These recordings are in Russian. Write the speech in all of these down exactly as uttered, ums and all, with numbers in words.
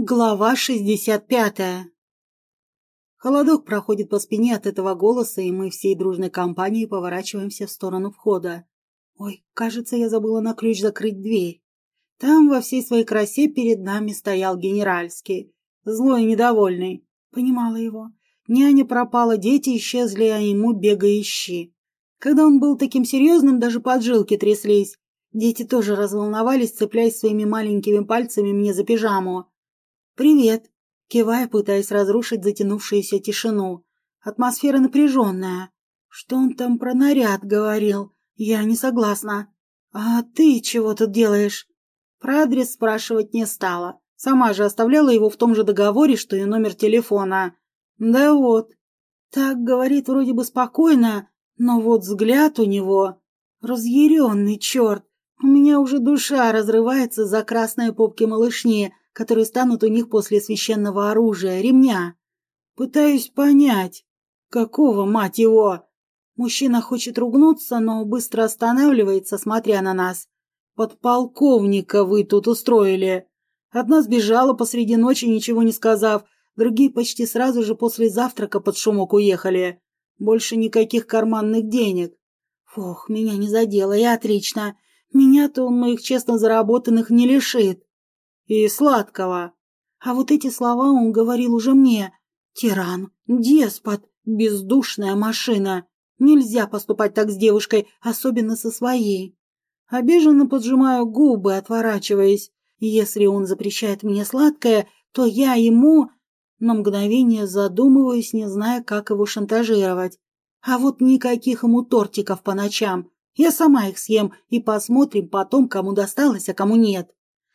Глава шестьдесят пятая. Холодок проходит по спине от этого голоса, и мы всей дружной компанией поворачиваемся в сторону входа. Ой, кажется, я забыла на ключ закрыть дверь. Там во всей своей красе перед нами стоял генеральский, злой и недовольный. Понимала его. Няня пропала, дети исчезли, а ему бегай ищи. Когда он был таким серьезным, даже поджилки тряслись. Дети тоже разволновались, цепляясь своими маленькими пальцами мне за пижаму. «Привет», — кивая, пытаясь разрушить затянувшуюся тишину. Атмосфера напряженная. Что он там про наряд говорил? Я не согласна. «А ты чего тут делаешь?» Про адрес спрашивать не стала. Сама же оставляла его в том же договоре, что и номер телефона. Да вот. Так говорит вроде бы спокойно, но вот взгляд у него... Разъяренный черт. У меня уже душа разрывается за красные попки малышни, которые станут у них после священного оружия, ремня. Пытаюсь понять, какого, мать его? Мужчина хочет ругнуться, но быстро останавливается, смотря на нас. Подполковника вы тут устроили. Одна сбежала посреди ночи, ничего не сказав, другие почти сразу же после завтрака под шумок уехали. Больше никаких карманных денег. Фух, меня не задело, и отлично. Меня-то он моих честно заработанных не лишит. И сладкого. А вот эти слова он говорил уже мне. Тиран, деспот, бездушная машина. Нельзя поступать так с девушкой, особенно со своей. Обиженно поджимаю губы, отворачиваясь. Если он запрещает мне сладкое, то я ему... На мгновение задумываюсь, не зная, как его шантажировать. А вот никаких ему тортиков по ночам. Я сама их съем, и посмотрим потом, кому досталось, а кому нет.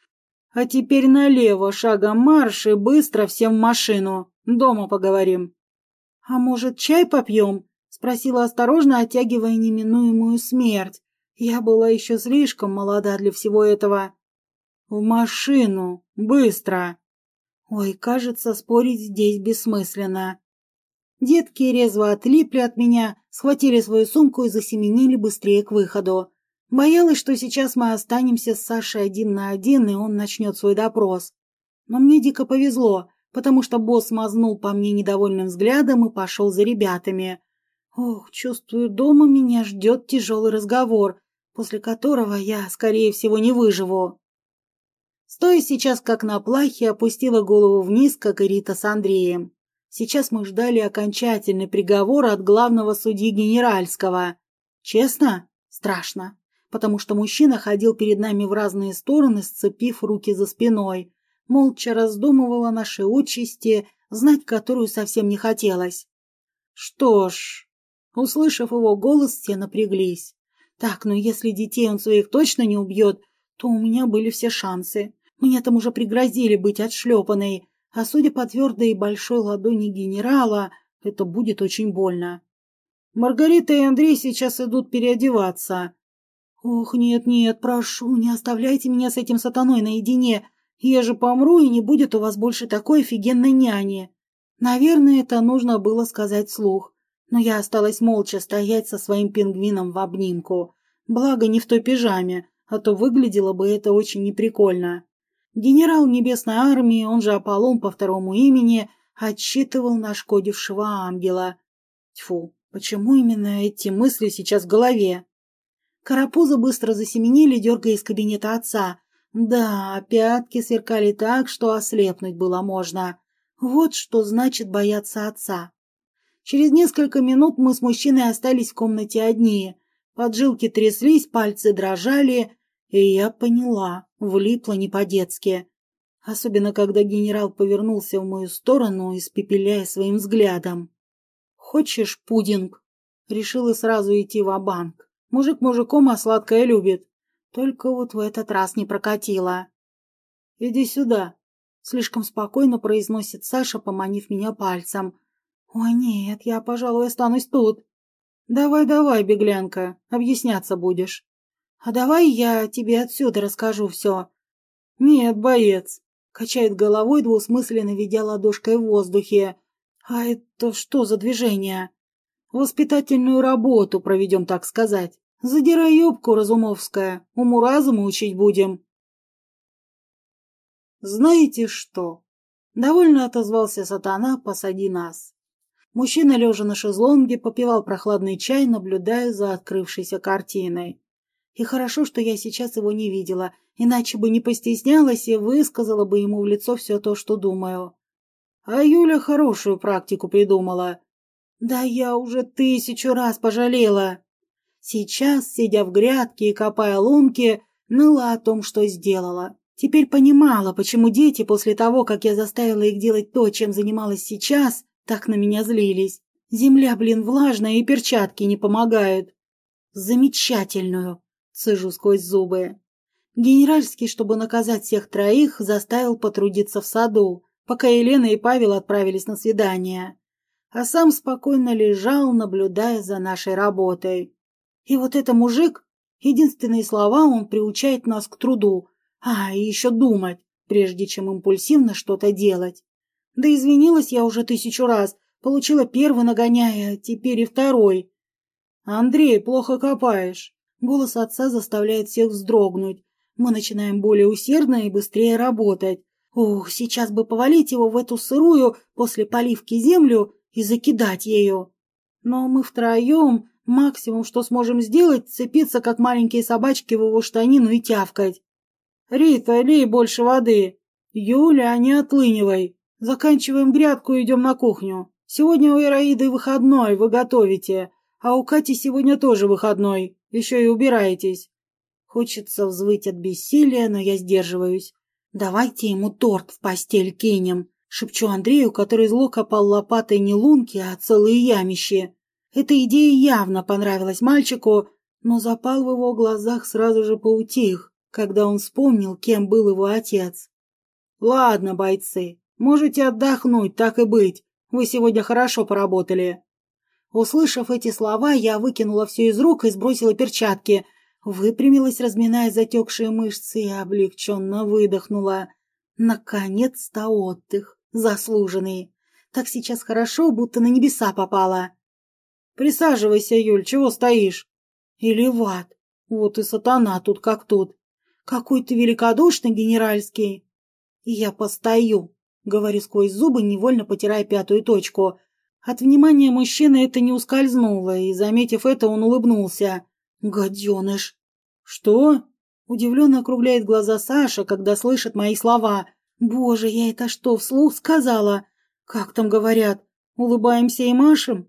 А теперь налево, шагом марш и быстро всем в машину. Дома поговорим. — А может, чай попьем? — спросила осторожно, оттягивая неминуемую смерть. Я была еще слишком молода для всего этого. — В машину. Быстро. Ой, кажется, спорить здесь бессмысленно. Детки резво отлипли от меня, схватили свою сумку и засеменили быстрее к выходу. Боялась, что сейчас мы останемся с Сашей один на один, и он начнет свой допрос. Но мне дико повезло, потому что босс мазнул по мне недовольным взглядом и пошел за ребятами. Ох, чувствую, дома меня ждет тяжелый разговор, после которого я, скорее всего, не выживу. Стоя сейчас как на плахе, опустила голову вниз, как и Рита с Андреем. Сейчас мы ждали окончательный приговор от главного судьи генеральского. Честно? Страшно. Потому что мужчина ходил перед нами в разные стороны, сцепив руки за спиной. Молча раздумывал о нашей участи, знать которую совсем не хотелось. Что ж, услышав его голос, все напряглись. Так, ну если детей он своих точно не убьет, то у меня были все шансы. Мне там уже пригрозили быть отшлепанной, а судя по твердой и большой ладони генерала, это будет очень больно. Маргарита и Андрей сейчас идут переодеваться. Ох, нет-нет, прошу, не оставляйте меня с этим сатаной наедине. Я же помру, и не будет у вас больше такой офигенной няни. Наверное, это нужно было сказать вслух, но я осталась молча стоять со своим пингвином в обнимку. Благо, не в той пижаме, а то выглядело бы это очень неприкольно. Генерал Небесной армии, он же Аполлон по второму имени, отчитывал нашкодившего ангела. Тьфу, почему именно эти мысли сейчас в голове? Карапузы быстро засеменили, дергая из кабинета отца. Да, пятки сверкали так, что ослепнуть было можно. Вот что значит бояться отца. Через несколько минут мы с мужчиной остались в комнате одни. Поджилки тряслись, пальцы дрожали, и я поняла, влипла не по-детски. Особенно, когда генерал повернулся в мою сторону, испепеляя своим взглядом. «Хочешь пудинг?» Решила сразу идти ва-банк. Мужик мужиком, а сладкое любит. Только вот в этот раз не прокатило. «Иди сюда», — слишком спокойно произносит Саша, поманив меня пальцем. «Ой, нет, я, пожалуй, останусь тут». «Давай-давай, беглянка, объясняться будешь». «А давай я тебе отсюда расскажу все». «Нет, боец», — качает головой, двусмысленно ведя ладошкой в воздухе. «А это что за движение?» «Воспитательную работу проведем, так сказать. Задирай юбку, Разумовская, уму-разуму учить будем». Знаете что? Довольно отозвался сатана, посади нас. Мужчина, лежа на шезлонге, попивал прохладный чай, наблюдая за открывшейся картиной. И хорошо, что я сейчас его не видела, иначе бы не постеснялась и высказала бы ему в лицо все то, что думаю. А Юля хорошую практику придумала. Да я уже тысячу раз пожалела. Сейчас, сидя в грядке и копая лунки, ныла о том, что сделала. Теперь понимала, почему дети после того, как я заставила их делать то, чем занималась сейчас, так на меня злились. Земля, блин, влажная, и перчатки не помогают. Замечательную, цежу сквозь зубы. Генеральский, чтобы наказать всех троих, заставил потрудиться в саду, пока Елена и Павел отправились на свидание. А сам спокойно лежал, наблюдая за нашей работой. И вот это мужик, единственные слова он приучает нас к труду, а, и еще думать, прежде чем импульсивно что-то делать. Да извинилась я уже тысячу раз, получила первый нагоняя, теперь и второй. «Андрей, плохо копаешь». Голос отца заставляет всех вздрогнуть. Мы начинаем более усердно и быстрее работать. Ух, сейчас бы повалить его в эту сырую после поливки землю и закидать ею. Но мы втроем, максимум, что сможем сделать, цепиться, как маленькие собачки, в его штанину и тявкать. «Рита, лей больше воды. Юля, не отлынивай. Заканчиваем грядку и идем на кухню. Сегодня у Ираиды выходной, вы готовите. А у Кати сегодня тоже выходной. Еще и убираетесь». Хочется взвыть от бессилия, но я сдерживаюсь. «Давайте ему торт в постель кинем», — шепчу Андрею, который зло копал лопатой не лунки, а целые ямищи. Эта идея явно понравилась мальчику, но запал в его глазах сразу же поутих, когда он вспомнил, кем был его отец. «Ладно, бойцы, можете отдохнуть, так и быть. Вы сегодня хорошо поработали». Услышав эти слова, я выкинула все из рук и сбросила перчатки, выпрямилась, разминая затекшие мышцы, и облегченно выдохнула. Наконец-то отдых, заслуженный. Так сейчас хорошо, будто на небеса попала. «Присаживайся, Юль, чего стоишь?» «Или в ад. Вот и сатана тут как тут. Какой ты великодушный, генеральский». «И я постою», — говорю сквозь зубы, невольно потирая пятую точку. От внимания мужчины это не ускользнуло, и, заметив это, он улыбнулся. «Гаденыш!» «Что?» — удивленно округляет глаза Саша, когда слышит мои слова. «Боже, я это что, вслух сказала? Как там говорят? Улыбаемся и машем?